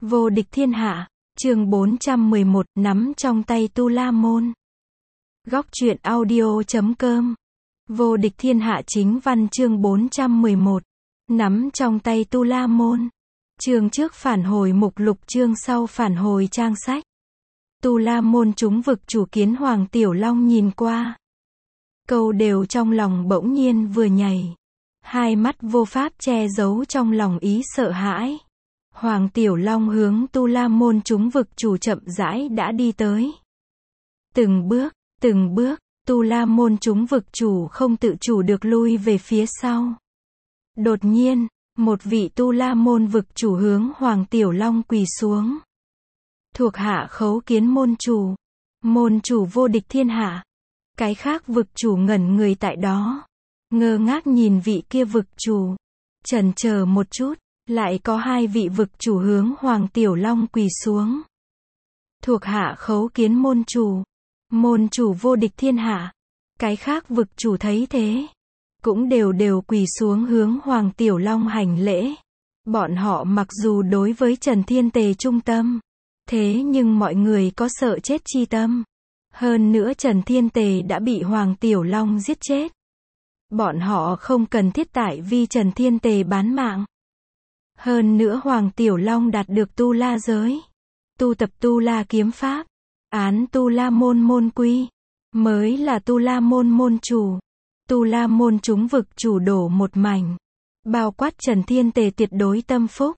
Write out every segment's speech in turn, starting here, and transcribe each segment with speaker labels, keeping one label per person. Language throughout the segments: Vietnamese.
Speaker 1: Vô địch thiên hạ, chương 411, nắm trong tay Tu La Môn. Góc truyện audio.com. Vô địch thiên hạ chính văn chương 411. Nắm trong tay Tu La Môn. Chương trước phản hồi mục lục, chương sau phản hồi trang sách. Tu La Môn trúng vực chủ kiến Hoàng Tiểu Long nhìn qua. Câu đều trong lòng bỗng nhiên vừa nhảy. Hai mắt vô pháp che giấu trong lòng ý sợ hãi. Hoàng Tiểu Long hướng Tu La Môn trúng vực chủ chậm rãi đã đi tới. Từng bước, Tu La Môn trúng vực chủ không tự chủ được lui về phía sau. Đột nhiên, một vị Tu La Môn vực chủ hướng Hoàng Tiểu Long quỳ xuống. Thuộc hạ khấu kiến môn chủ vô địch thiên hạ. Cái khác vực chủ ngẩn người tại đó. Ngơ ngác nhìn vị kia vực chủ. Chần chờ một chút. Lại có hai vị vực chủ hướng Hoàng Tiểu Long quỳ xuống. Thuộc hạ khấu kiến môn chủ vô địch thiên hạ. Cái khác vực chủ thấy thế, cũng đều quỳ xuống hướng Hoàng Tiểu Long hành lễ. Bọn họ mặc dù đối với Trần Thiên Tề trung tâm, thế nhưng mọi người có sợ chết chi tâm. Hơn nữa Trần Thiên Tề đã bị Hoàng Tiểu Long giết chết. Bọn họ không cần thiết tại vì Trần Thiên Tề bán mạng. Hơn nữa Hoàng Tiểu Long đạt được Tu La giới, tu tập Tu La kiếm pháp, án Tu La Môn môn quy, mới là Tu La Môn môn chủ. Tu La Môn trúng vực chủ đổ một mảnh, bao quát Trần Thiên Tề tuyệt đối tâm phúc.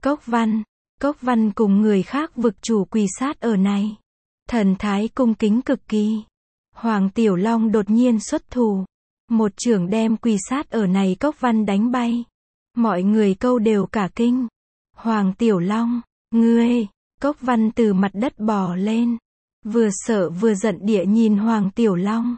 Speaker 1: Cốc Văn cùng người khác vực chủ quỳ sát ở này, thần thái cung kính cực kỳ. Hoàng Tiểu Long đột nhiên xuất thủ, một chưởng đem quỳ sát ở này Cốc Văn đánh bay. Mọi người câu đều cả kinh. Hoàng Tiểu Long, ngươi! Cốc Văn từ mặt đất bò lên, vừa sợ vừa giận địa nhìn Hoàng Tiểu Long.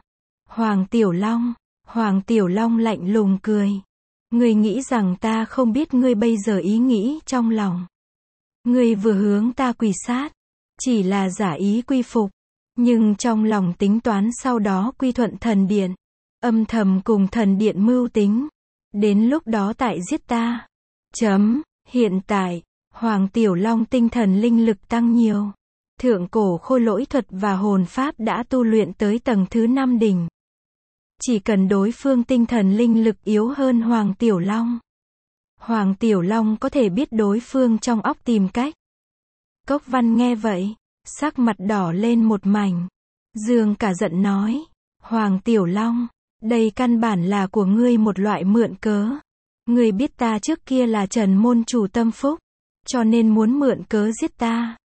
Speaker 1: Hoàng Tiểu Long lạnh lùng cười. Ngươi nghĩ rằng ta không biết ngươi bây giờ ý nghĩ trong lòng. Ngươi vừa hướng ta quỳ sát, chỉ là giả ý quy phục, nhưng trong lòng tính toán sau đó quy thuận thần điện, âm thầm cùng thần điện mưu tính. Đến lúc đó tại giết ta. Hiện tại, Hoàng Tiểu Long tinh thần linh lực tăng nhiều. Thượng cổ khôi lỗi thuật và hồn pháp đã tu luyện tới tầng thứ 5 đỉnh. Chỉ cần đối phương tinh thần linh lực yếu hơn Hoàng Tiểu Long, Hoàng Tiểu Long có thể biết đối phương trong óc tìm cách. Cốc Văn nghe vậy, sắc mặt đỏ lên một mảnh. Dương cả giận nói, Hoàng Tiểu Long, đây căn bản là của ngươi một loại mượn cớ. Ngươi biết ta trước kia là Trần môn chủ tâm phúc, cho nên muốn mượn cớ giết ta.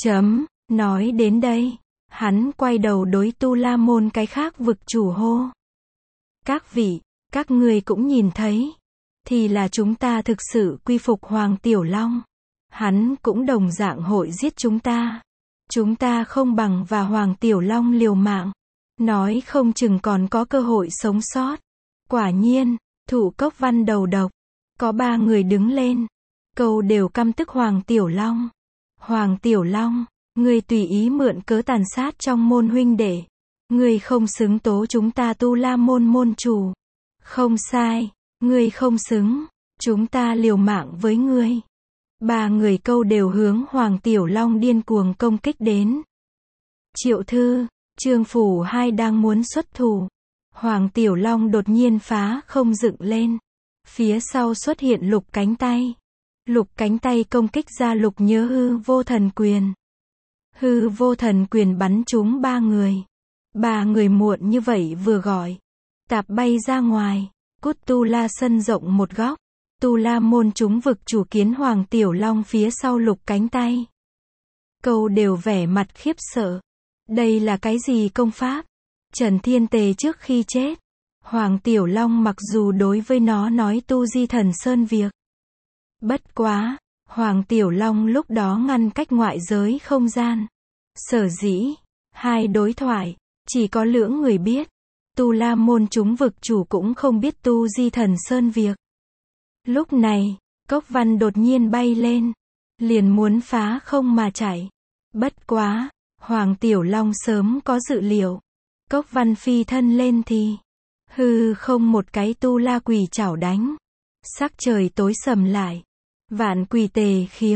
Speaker 1: Nói đến đây, hắn quay đầu đối Tu La Môn cái khác vực chủ hô. Các vị, các ngươi cũng nhìn thấy, thì là chúng ta thực sự quy phục Hoàng Tiểu Long. Hắn cũng đồng dạng hội giết chúng ta. Chúng ta không bằng và Hoàng Tiểu Long liều mạng. Nói không chừng còn có cơ hội sống sót. Quả nhiên, thủ Cốc Văn đầu độc. Có 3 người đứng lên. Câu đều căm tức Hoàng Tiểu Long. Hoàng Tiểu Long, ngươi tùy ý mượn cớ tàn sát trong môn huynh đệ. Ngươi không xứng tố chúng ta Tu La Môn môn chủ. Không sai, ngươi không xứng. Chúng ta liều mạng với ngươi. 3 người câu đều hướng Hoàng Tiểu Long điên cuồng công kích đến. Triệu Thư, Trương Phủ Hai đang muốn xuất thủ. Hoàng Tiểu Long đột nhiên phá không dựng lên. Phía sau xuất hiện Lục Cánh Tay. Lục Cánh Tay công kích ra Lục Nhớ Hư Vô Thần Quyền. Hư Vô Thần Quyền bắn trúng 3 người. 3 người muộn như vậy vừa gọi, tạp bay ra ngoài. Cút Tu La sân rộng một góc. Tu La Môn trúng vực chủ kiến Hoàng Tiểu Long phía sau Lục Cánh Tay. Câu đều vẻ mặt khiếp sợ. Đây là cái gì công pháp? Trần Thiên Tề trước khi chết, Hoàng Tiểu Long mặc dù đối với nó nói tu di thần sơn việc. Bất quá, Hoàng Tiểu Long lúc đó ngăn cách ngoại giới không gian. Sở dĩ, hai đối thoại, chỉ có lưỡng người biết. Tu La Môn trúng vực chủ cũng không biết tu di thần sơn việc. Lúc này, Cốc Văn đột nhiên bay lên, liền muốn phá không mà chạy. Bất quá, Hoàng Tiểu Long sớm có dự liệu. Cốc Văn phi thân lên thì hư không một cái Tu La quỷ chảo đánh. Sắc trời tối sầm lại. Vạn quỷ tề khiếu.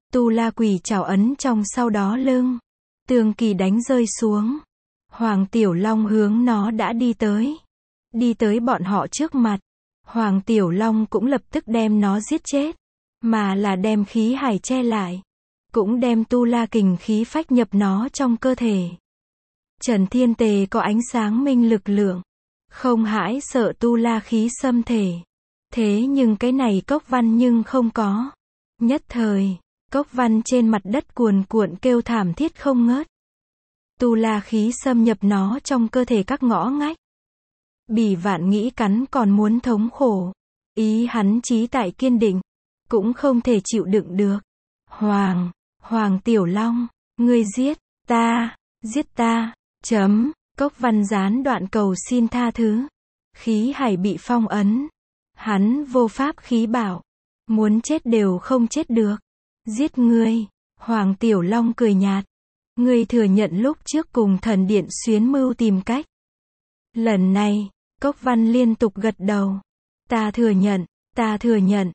Speaker 1: Tu La quỳ chào ấn trong sau đó lưng. Tường kỳ đánh rơi xuống. Hoàng Tiểu Long hướng nó đã đi tới. Đi tới bọn họ trước mặt. Hoàng Tiểu Long cũng lập tức đem nó giết chết. Mà là đem khí hải che lại. Cũng đem Tu La kình khí phách nhập nó trong cơ thể. Trần Thiên Tề có ánh sáng minh lực lượng. Không hãi sợ Tu La khí xâm thể. Thế nhưng cái này Cốc Văn nhưng không có. Nhất thời, Cốc Văn trên mặt đất cuồn cuộn kêu thảm thiết không ngớt. Tu La khí xâm nhập nó trong cơ thể các ngõ ngách. Bỉ Vạn nghĩ cắn còn muốn thống khổ. Ý hắn chí tại kiên định. Cũng không thể chịu đựng được. Hoàng Tiểu Long, ngươi giết ta, Cốc Văn gián đoạn cầu xin tha thứ. Khí hải bị phong ấn. Hắn vô pháp khí bảo. Muốn chết đều không chết được. Giết ngươi. Hoàng Tiểu Long cười nhạt. Ngươi thừa nhận lúc trước cùng thần điện xuyến mưu tìm cách. Lần này, Cốc Văn liên tục gật đầu. Ta thừa nhận,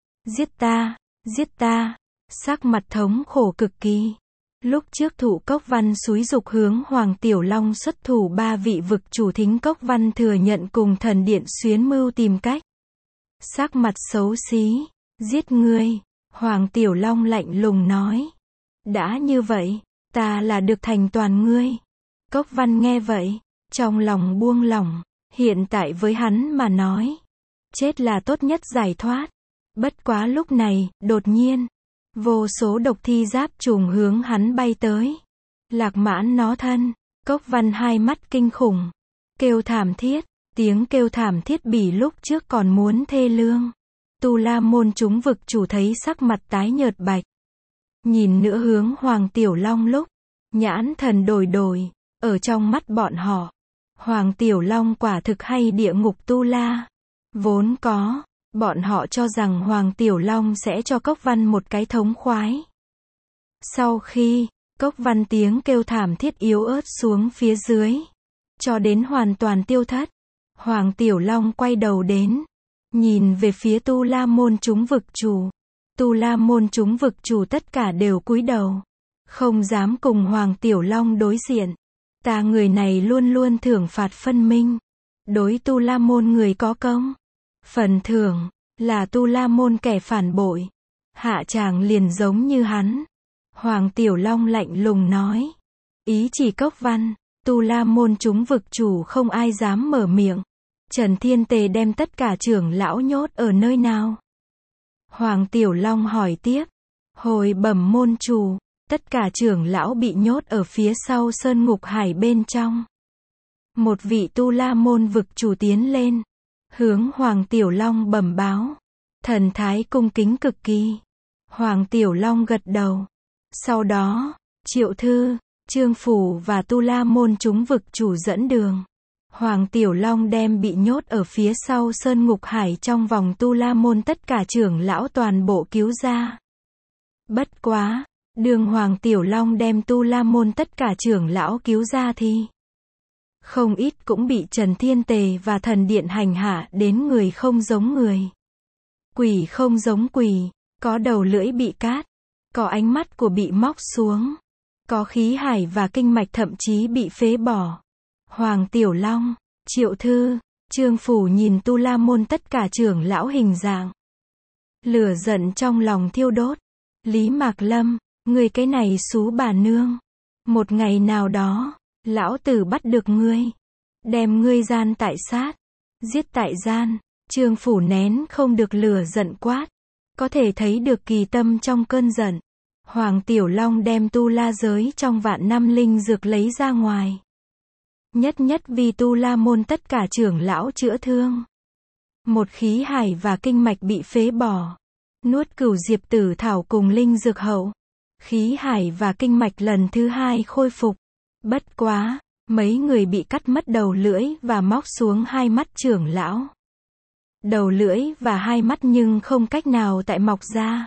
Speaker 1: giết ta. Sắc mặt thống khổ cực kỳ. Lúc trước Thụ Cốc Văn xúi dục hướng Hoàng Tiểu Long xuất thủ 3 vị vực chủ thính Cốc Văn thừa nhận cùng thần điện xuyến mưu tìm cách. Sắc mặt xấu xí. Giết ngươi. Hoàng Tiểu Long lạnh lùng nói. Đã như vậy, ta là được thành toàn ngươi. Cốc Văn nghe vậy, trong lòng buông lỏng. Hiện tại với hắn mà nói, chết là tốt nhất giải thoát. Bất quá lúc này, đột nhiên, vô số độc thi giáp trùng hướng hắn bay tới. Lạc mãn nó thân. Cốc Văn hai mắt kinh khủng. Kêu thảm thiết. Tiếng kêu thảm thiết bỉ lúc trước còn muốn thê lương. Tu La môn chúng vực chủ thấy sắc mặt tái nhợt bạch. Nhìn nữa hướng Hoàng Tiểu Long lúc. Nhãn thần đổi. Ở trong mắt bọn họ. Hoàng Tiểu Long quả thực hay địa ngục Tu La. Vốn có. Bọn họ cho rằng Hoàng Tiểu Long sẽ cho Cốc Văn một cái thống khoái. Sau khi, Cốc Văn tiếng kêu thảm thiết yếu ớt xuống phía dưới. Cho đến hoàn toàn tiêu thất. Hoàng Tiểu Long quay đầu đến. Nhìn về phía Tu La môn chúng vực chủ. Tu La môn chúng vực chủ tất cả đều cúi đầu. Không dám cùng Hoàng Tiểu Long đối diện. Ta người này luôn luôn thưởng phạt phân minh. Đối Tu La môn người có công. Phần thưởng, là Tu La môn kẻ phản bội. Hạ tràng liền giống như hắn. Hoàng Tiểu Long lạnh lùng nói. Ý chỉ Cốc Văn, Tu La môn chúng vực chủ không ai dám mở miệng. Trần Thiên Tề đem tất cả trưởng lão nhốt ở nơi nào? Hoàng Tiểu Long hỏi tiếp. Hồi bẩm môn chủ, tất cả trưởng lão bị nhốt ở phía sau sơn ngục hải bên trong. Một vị Tu La môn vực chủ tiến lên. Hướng Hoàng Tiểu Long bẩm báo. Thần thái cung kính cực kỳ. Hoàng Tiểu Long gật đầu. Sau đó, Triệu Thư, Trương Phủ và Tu La môn chúng vực chủ dẫn đường. Hoàng Tiểu Long đem bị nhốt ở phía sau sơn ngục hải trong vòng Tu La môn tất cả trưởng lão toàn bộ cứu ra. Bất quá, đường Hoàng Tiểu Long đem Tu La môn tất cả trưởng lão cứu ra thì không ít cũng bị Trần Thiên Tề và thần điện hành hạ đến người không giống người. Quỷ không giống quỷ, có đầu lưỡi bị cát, có ánh mắt của bị móc xuống, có khí hải và kinh mạch thậm chí bị phế bỏ. Hoàng Tiểu Long, Triệu Thư, Trương Phủ nhìn Tu La môn tất cả trưởng lão hình dạng. Lửa giận trong lòng thiêu đốt. Lý Mạc Lâm, ngươi cái này xú bà nương. Một ngày nào đó, lão tử bắt được ngươi. Đem ngươi gian tại sát. Giết tại gian. Trương Phủ nén không được lửa giận quát. Có thể thấy được kỳ tâm trong cơn giận. Hoàng Tiểu Long đem Tu La giới trong vạn năm linh dược lấy ra ngoài. Nhất vì Tu La môn tất cả trưởng lão chữa thương. Một khí hải và kinh mạch bị phế bỏ. Nuốt cửu diệp tử thảo cùng linh dược hậu. Khí hải và kinh mạch lần thứ 2 khôi phục. Bất quá, mấy người bị cắt mất đầu lưỡi và móc xuống 2 mắt trưởng lão. Đầu lưỡi và 2 mắt nhưng không cách nào tại mọc ra.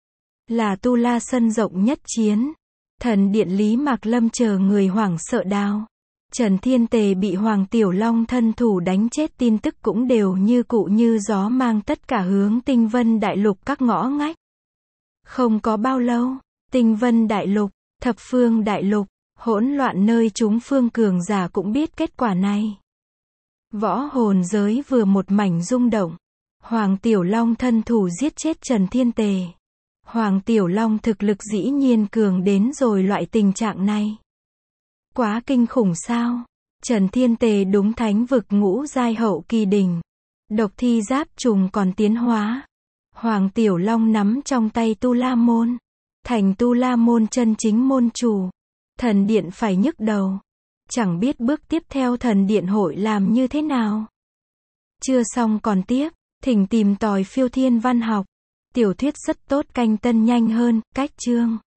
Speaker 1: Là Tu La sân rộng nhất chiến. Thần điện Lý Mạc Lâm chờ người hoảng sợ đao. Trần Thiên Tề bị Hoàng Tiểu Long thân thủ đánh chết tin tức cũng đều như cụ như gió mang tất cả hướng Tinh Vân Đại Lục các ngõ ngách. Không có bao lâu, Tinh vân đại lục, thập phương đại lục, hỗn loạn nơi chúng phương cường giả cũng biết kết quả này. Võ hồn giới vừa một mảnh rung động. Hoàng Tiểu Long thân thủ giết chết Trần Thiên Tề. Hoàng Tiểu Long thực lực dĩ nhiên cường đến rồi loại tình trạng này. Quá kinh khủng sao? Trần Thiên Tề đúng thánh vực ngũ giai hậu kỳ đỉnh. Độc thi giáp trùng còn tiến hóa. Hoàng Tiểu Long nắm trong tay Tu La Môn. Thành Tu La Môn chân chính môn chủ. Thần điện phải nhức đầu. Chẳng biết bước tiếp theo thần điện hội làm như thế nào. Chưa xong còn tiếp, thỉnh tìm tòi Phiêu Thiên Văn Học. Tiểu thuyết rất tốt, canh tân nhanh hơn, cách chương.